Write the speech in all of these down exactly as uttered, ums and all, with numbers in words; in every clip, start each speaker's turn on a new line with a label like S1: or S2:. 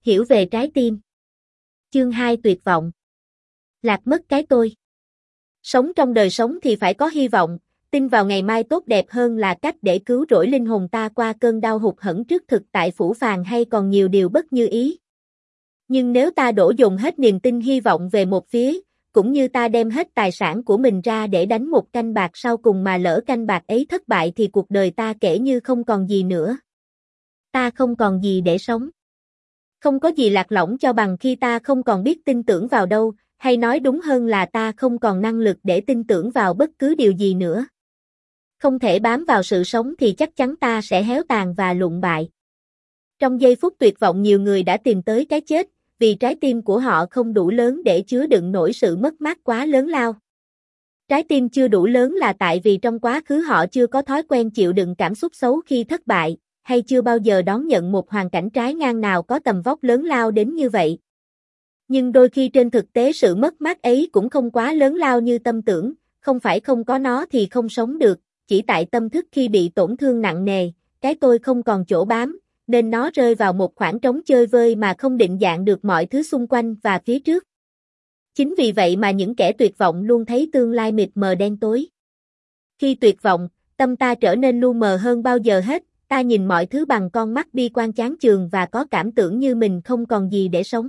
S1: Hiểu về trái tim. Chương hai tuyệt vọng. Lạc mất cái tôi. Sống trong đời sống thì phải có hy vọng, tin vào ngày mai tốt đẹp hơn là cách để cứu rỗi linh hồn ta qua cơn đau hụt hẫng trước thực tại phủ phàng hay còn nhiều điều bất như ý. Nhưng nếu ta đổ dồn hết niềm tin hy vọng về một phía, cũng như ta đem hết tài sản của mình ra để đánh một canh bạc sau cùng mà lỡ canh bạc ấy thất bại thì cuộc đời ta kể như không còn gì nữa. Ta không còn gì để sống. Không có gì lạc lõng cho bằng khi ta không còn biết tin tưởng vào đâu, hay nói đúng hơn là ta không còn năng lực để tin tưởng vào bất cứ điều gì nữa. Không thể bám vào sự sống thì chắc chắn ta sẽ héo tàn và lụn bại. Trong giây phút tuyệt vọng nhiều người đã tìm tới cái chết, vì trái tim của họ không đủ lớn để chứa đựng nổi sự mất mát quá lớn lao. Trái tim chưa đủ lớn là tại vì trong quá khứ họ chưa có thói quen chịu đựng cảm xúc xấu khi thất bại, hay chưa bao giờ đón nhận một hoàn cảnh trái ngang nào có tầm vóc lớn lao đến như vậy. Nhưng đôi khi trên thực tế sự mất mát ấy cũng không quá lớn lao như tâm tưởng, không phải không có nó thì không sống được, chỉ tại tâm thức khi bị tổn thương nặng nề, cái tôi không còn chỗ bám, nên nó rơi vào một khoảng trống chơi vơi mà không định dạng được mọi thứ xung quanh và phía trước. Chính vì vậy mà những kẻ tuyệt vọng luôn thấy tương lai mịt mờ đen tối. Khi tuyệt vọng, tâm ta trở nên lu mờ hơn bao giờ hết, ta nhìn mọi thứ bằng con mắt bi quan chán chường và có cảm tưởng như mình không còn gì để sống.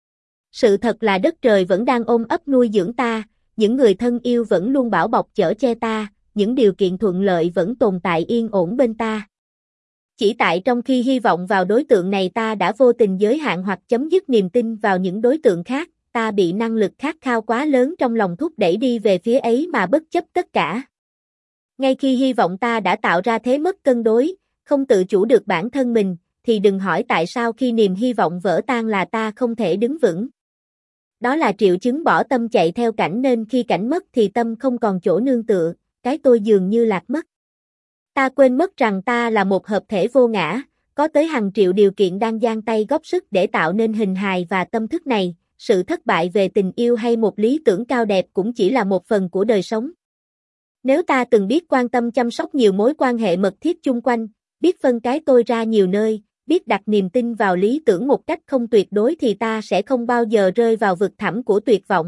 S1: Sự thật là đất trời vẫn đang ôm ấp nuôi dưỡng ta, những người thân yêu vẫn luôn bảo bọc chở che ta, những điều kiện thuận lợi vẫn tồn tại yên ổn bên ta. Chỉ tại trong khi hy vọng vào đối tượng này ta đã vô tình giới hạn hoặc chấm dứt niềm tin vào những đối tượng khác, ta bị năng lực khát khao quá lớn trong lòng thúc đẩy đi về phía ấy mà bất chấp tất cả. Ngay khi hy vọng ta đã tạo ra thế mất cân đối, không tự chủ được bản thân mình, thì đừng hỏi tại sao khi niềm hy vọng vỡ tan là ta không thể đứng vững. Đó là triệu chứng bỏ tâm chạy theo cảnh nên khi cảnh mất thì tâm không còn chỗ nương tựa, cái tôi dường như lạc mất. Ta quên mất rằng ta là một hợp thể vô ngã, có tới hàng triệu điều kiện đang giang tay góp sức để tạo nên hình hài và tâm thức này, sự thất bại về tình yêu hay một lý tưởng cao đẹp cũng chỉ là một phần của đời sống. Nếu ta từng biết quan tâm chăm sóc nhiều mối quan hệ mật thiết chung quanh, biết phân cái tôi ra nhiều nơi, biết đặt niềm tin vào lý tưởng một cách không tuyệt đối thì ta sẽ không bao giờ rơi vào vực thẳm của tuyệt vọng.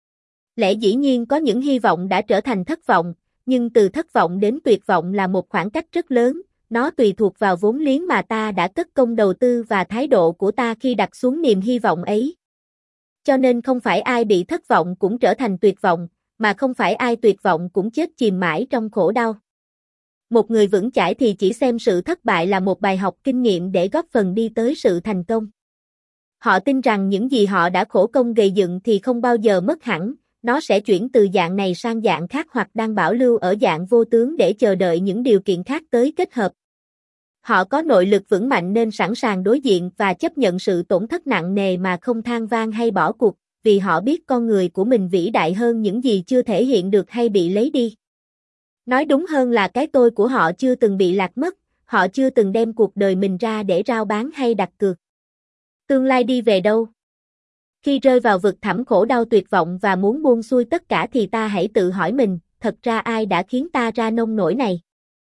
S1: Lẽ dĩ nhiên có những hy vọng đã trở thành thất vọng, nhưng từ thất vọng đến tuyệt vọng là một khoảng cách rất lớn, nó tùy thuộc vào vốn liếng mà ta đã cất công đầu tư và thái độ của ta khi đặt xuống niềm hy vọng ấy. Cho nên không phải ai bị thất vọng cũng trở thành tuyệt vọng, mà không phải ai tuyệt vọng cũng chết chìm mãi trong khổ đau. Một người vững chãi thì chỉ xem sự thất bại là một bài học kinh nghiệm để góp phần đi tới sự thành công. Họ tin rằng những gì họ đã khổ công gây dựng thì không bao giờ mất hẳn, nó sẽ chuyển từ dạng này sang dạng khác hoặc đang bảo lưu ở dạng vô tướng để chờ đợi những điều kiện khác tới kết hợp. Họ có nội lực vững mạnh nên sẵn sàng đối diện và chấp nhận sự tổn thất nặng nề mà không than van hay bỏ cuộc, vì họ biết con người của mình vĩ đại hơn những gì chưa thể hiện được hay bị lấy đi. Nói đúng hơn là cái tôi của họ chưa từng bị lạc mất, họ chưa từng đem cuộc đời mình ra để rao bán hay đặt cược. Tương lai đi về đâu? Khi rơi vào vực thẳm khổ đau tuyệt vọng và muốn buông xuôi tất cả thì ta hãy tự hỏi mình, thật ra ai đã khiến ta ra nông nỗi này?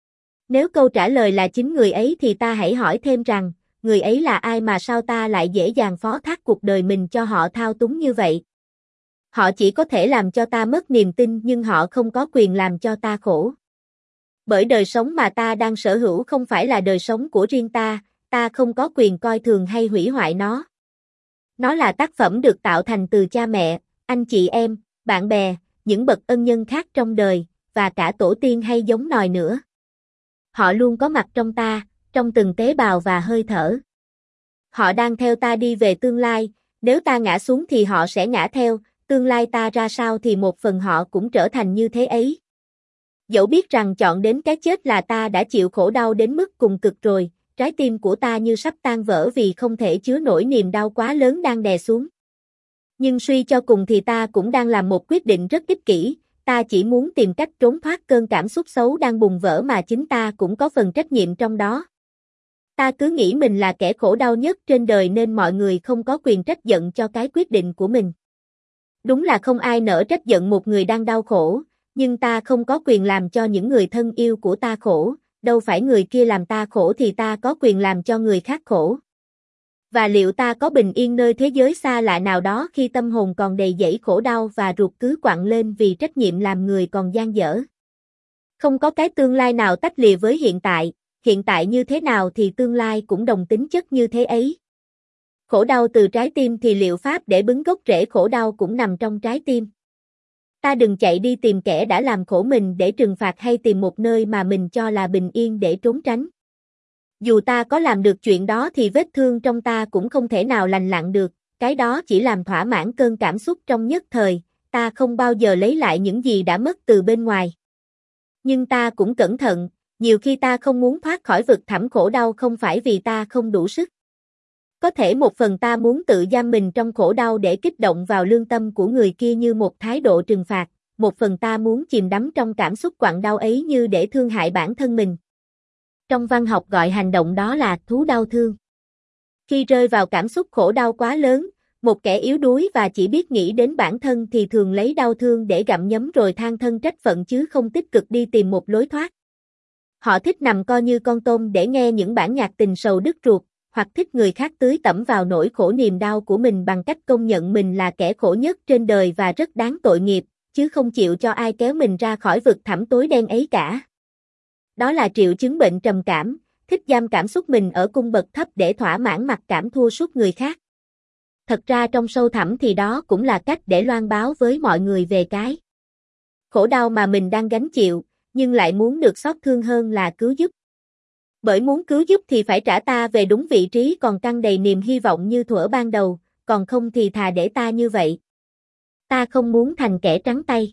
S1: Nếu câu trả lời là chính người ấy thì ta hãy hỏi thêm rằng, người ấy là ai mà sao ta lại dễ dàng phó thác cuộc đời mình cho họ thao túng như vậy? Họ chỉ có thể làm cho ta mất niềm tin nhưng họ không có quyền làm cho ta khổ. Bởi đời sống mà ta đang sở hữu không phải là đời sống của riêng ta, ta không có quyền coi thường hay hủy hoại nó. Nó là tác phẩm được tạo thành từ cha mẹ, anh chị em, bạn bè, những bậc ân nhân khác trong đời, và cả tổ tiên hay giống nòi nữa. Họ luôn có mặt trong ta, trong từng tế bào và hơi thở. Họ đang theo ta đi về tương lai, nếu ta ngã xuống thì họ sẽ ngã theo, tương lai ta ra sao thì một phần họ cũng trở thành như thế ấy. Dẫu biết rằng chọn đến cái chết là ta đã chịu khổ đau đến mức cùng cực rồi, trái tim của ta như sắp tan vỡ vì không thể chứa nổi niềm đau quá lớn đang đè xuống. Nhưng suy cho cùng thì ta cũng đang làm một quyết định rất ích kỷ, ta chỉ muốn tìm cách trốn thoát cơn cảm xúc xấu đang bùng vỡ mà chính ta cũng có phần trách nhiệm trong đó. Ta cứ nghĩ mình là kẻ khổ đau nhất trên đời nên mọi người không có quyền trách giận cho cái quyết định của mình. Đúng là không ai nỡ trách giận một người đang đau khổ, nhưng ta không có quyền làm cho những người thân yêu của ta khổ, đâu phải người kia làm ta khổ thì ta có quyền làm cho người khác khổ. Và liệu ta có bình yên nơi thế giới xa lạ nào đó khi tâm hồn còn đầy dẫy khổ đau và ruột cứ quặn lên vì trách nhiệm làm người còn dang dở? Không có cái tương lai nào tách lìa với hiện tại, hiện tại như thế nào thì tương lai cũng đồng tính chất như thế ấy. Khổ đau từ trái tim thì liệu pháp để bứng gốc rễ khổ đau cũng nằm trong trái tim. Ta đừng chạy đi tìm kẻ đã làm khổ mình để trừng phạt hay tìm một nơi mà mình cho là bình yên để trốn tránh. Dù ta có làm được chuyện đó thì vết thương trong ta cũng không thể nào lành lặn được, cái đó chỉ làm thỏa mãn cơn cảm xúc trong nhất thời, ta không bao giờ lấy lại những gì đã mất từ bên ngoài. Nhưng ta cũng cẩn thận, nhiều khi ta không muốn thoát khỏi vực thẳm khổ đau không phải vì ta không đủ sức. Có thể một phần ta muốn tự giam mình trong khổ đau để kích động vào lương tâm của người kia như một thái độ trừng phạt, một phần ta muốn chìm đắm trong cảm xúc quặn đau ấy như để thương hại bản thân mình. Trong văn học gọi hành động đó là thú đau thương. Khi rơi vào cảm xúc khổ đau quá lớn, một kẻ yếu đuối và chỉ biết nghĩ đến bản thân thì thường lấy đau thương để gặm nhấm rồi than thân trách phận chứ không tích cực đi tìm một lối thoát. Họ thích nằm co như con tôm để nghe những bản nhạc tình sầu đứt ruột, hoặc thích người khác tưới tẩm vào nỗi khổ niềm đau của mình bằng cách công nhận mình là kẻ khổ nhất trên đời và rất đáng tội nghiệp, chứ không chịu cho ai kéo mình ra khỏi vực thẳm tối đen ấy cả. Đó là triệu chứng bệnh trầm cảm, thích giam cảm xúc mình ở cung bậc thấp để thỏa mãn mặc cảm thua sút người khác. Thật ra trong sâu thẳm thì đó cũng là cách để loan báo với mọi người về cái khổ đau mà mình đang gánh chịu, nhưng lại muốn được xót thương hơn là cứu giúp. Bởi muốn cứu giúp thì phải trả ta về đúng vị trí còn căng đầy niềm hy vọng như thuở ban đầu, còn không thì thà để ta như vậy. Ta không muốn thành kẻ trắng tay.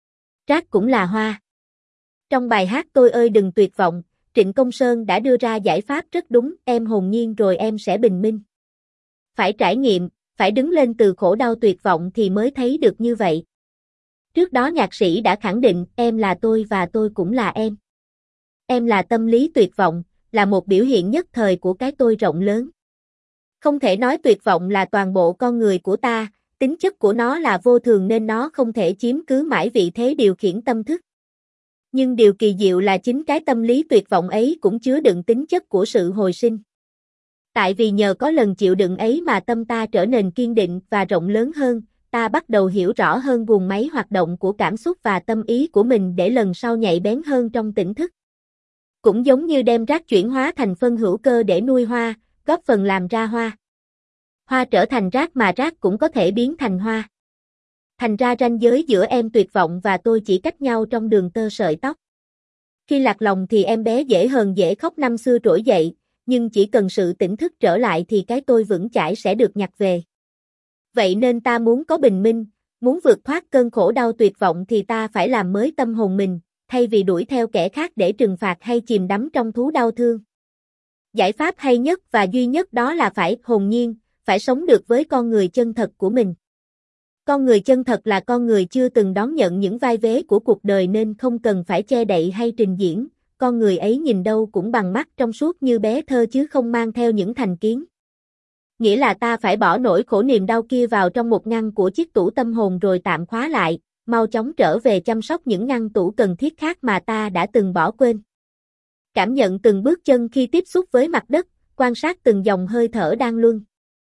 S1: Rác cũng là hoa. Trong bài hát Tôi ơi đừng tuyệt vọng, Trịnh Công Sơn đã đưa ra giải pháp rất đúng, em hồn nhiên rồi em sẽ bình minh. Phải trải nghiệm, phải đứng lên từ khổ đau tuyệt vọng thì mới thấy được như vậy. Trước đó nhạc sĩ đã khẳng định, em là tôi và tôi cũng là em. Em là tâm lý tuyệt vọng, là một biểu hiện nhất thời của cái tôi rộng lớn. Không thể nói tuyệt vọng là toàn bộ con người của ta, tính chất của nó là vô thường nên nó không thể chiếm cứ mãi vị thế điều khiển tâm thức. Nhưng điều kỳ diệu là chính cái tâm lý tuyệt vọng ấy cũng chứa đựng tính chất của sự hồi sinh. Tại vì nhờ có lần chịu đựng ấy mà tâm ta trở nên kiên định và rộng lớn hơn, ta bắt đầu hiểu rõ hơn guồng máy hoạt động của cảm xúc và tâm ý của mình để lần sau nhạy bén hơn trong tỉnh thức. Cũng giống như đem rác chuyển hóa thành phân hữu cơ để nuôi hoa, góp phần làm ra hoa. Hoa trở thành rác mà rác cũng có thể biến thành hoa. Thành ra ranh giới giữa em tuyệt vọng và tôi chỉ cách nhau trong đường tơ sợi tóc. Khi lạc lòng thì em bé dễ hờn dễ khóc năm xưa trỗi dậy, nhưng chỉ cần sự tỉnh thức trở lại thì cái tôi vững chãi sẽ được nhặt về. Vậy nên ta muốn có bình minh, muốn vượt thoát cơn khổ đau tuyệt vọng thì ta phải làm mới tâm hồn mình, thay vì đuổi theo kẻ khác để trừng phạt hay chìm đắm trong thú đau thương. Giải pháp hay nhất và duy nhất đó là phải hồn nhiên, phải sống được với con người chân thật của mình. Con người chân thật là con người chưa từng đón nhận những vai vế của cuộc đời nên không cần phải che đậy hay trình diễn, con người ấy nhìn đâu cũng bằng mắt trong suốt như bé thơ chứ không mang theo những thành kiến. Nghĩa là ta phải bỏ nỗi khổ niềm đau kia vào trong một ngăn của chiếc tủ tâm hồn rồi tạm khóa lại, mau chóng trở về chăm sóc những ngăn tủ cần thiết khác mà ta đã từng bỏ quên. Cảm nhận từng bước chân khi tiếp xúc với mặt đất, quan sát từng dòng hơi thở đang luân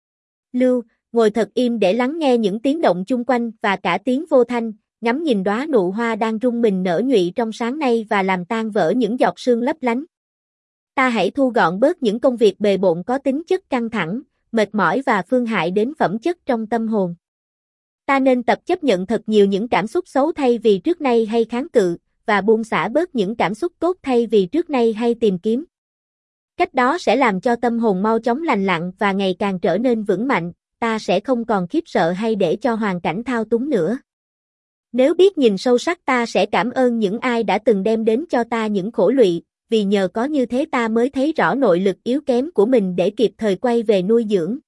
S1: lưu, ngồi thật im để lắng nghe những tiếng động chung quanh và cả tiếng vô thanh, ngắm nhìn đóa nụ hoa đang rung mình nở nhụy trong sáng nay và làm tan vỡ những giọt sương lấp lánh. Ta hãy thu gọn bớt những công việc bề bộn có tính chất căng thẳng, mệt mỏi và phương hại đến phẩm chất trong tâm hồn. Ta nên tập chấp nhận thật nhiều những cảm xúc xấu thay vì trước nay hay kháng cự, và buông xả bớt những cảm xúc tốt thay vì trước nay hay tìm kiếm. Cách đó sẽ làm cho tâm hồn mau chóng lành lặn và ngày càng trở nên vững mạnh, ta sẽ không còn khiếp sợ hay để cho hoàn cảnh thao túng nữa. Nếu biết nhìn sâu sắc ta sẽ cảm ơn những ai đã từng đem đến cho ta những khổ lụy, vì nhờ có như thế ta mới thấy rõ nội lực yếu kém của mình để kịp thời quay về nuôi dưỡng.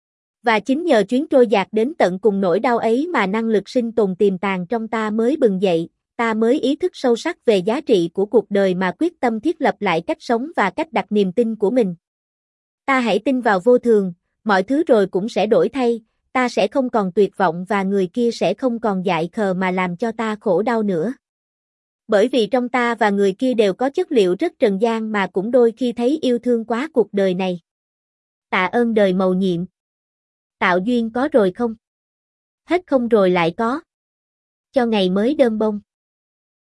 S1: Và chính nhờ chuyến trôi dạt đến tận cùng nỗi đau ấy mà năng lực sinh tồn tiềm tàng trong ta mới bừng dậy, ta mới ý thức sâu sắc về giá trị của cuộc đời mà quyết tâm thiết lập lại cách sống và cách đặt niềm tin của mình. Ta hãy tin vào vô thường, mọi thứ rồi cũng sẽ đổi thay, ta sẽ không còn tuyệt vọng và người kia sẽ không còn dại khờ mà làm cho ta khổ đau nữa. Bởi vì trong ta và người kia đều có chất liệu rất trần gian mà cũng đôi khi thấy yêu thương quá cuộc đời này. Tạ ơn đời mầu nhiệm. Tạo duyên có rồi không? Hết không rồi lại có. Cho ngày mới đơm bông.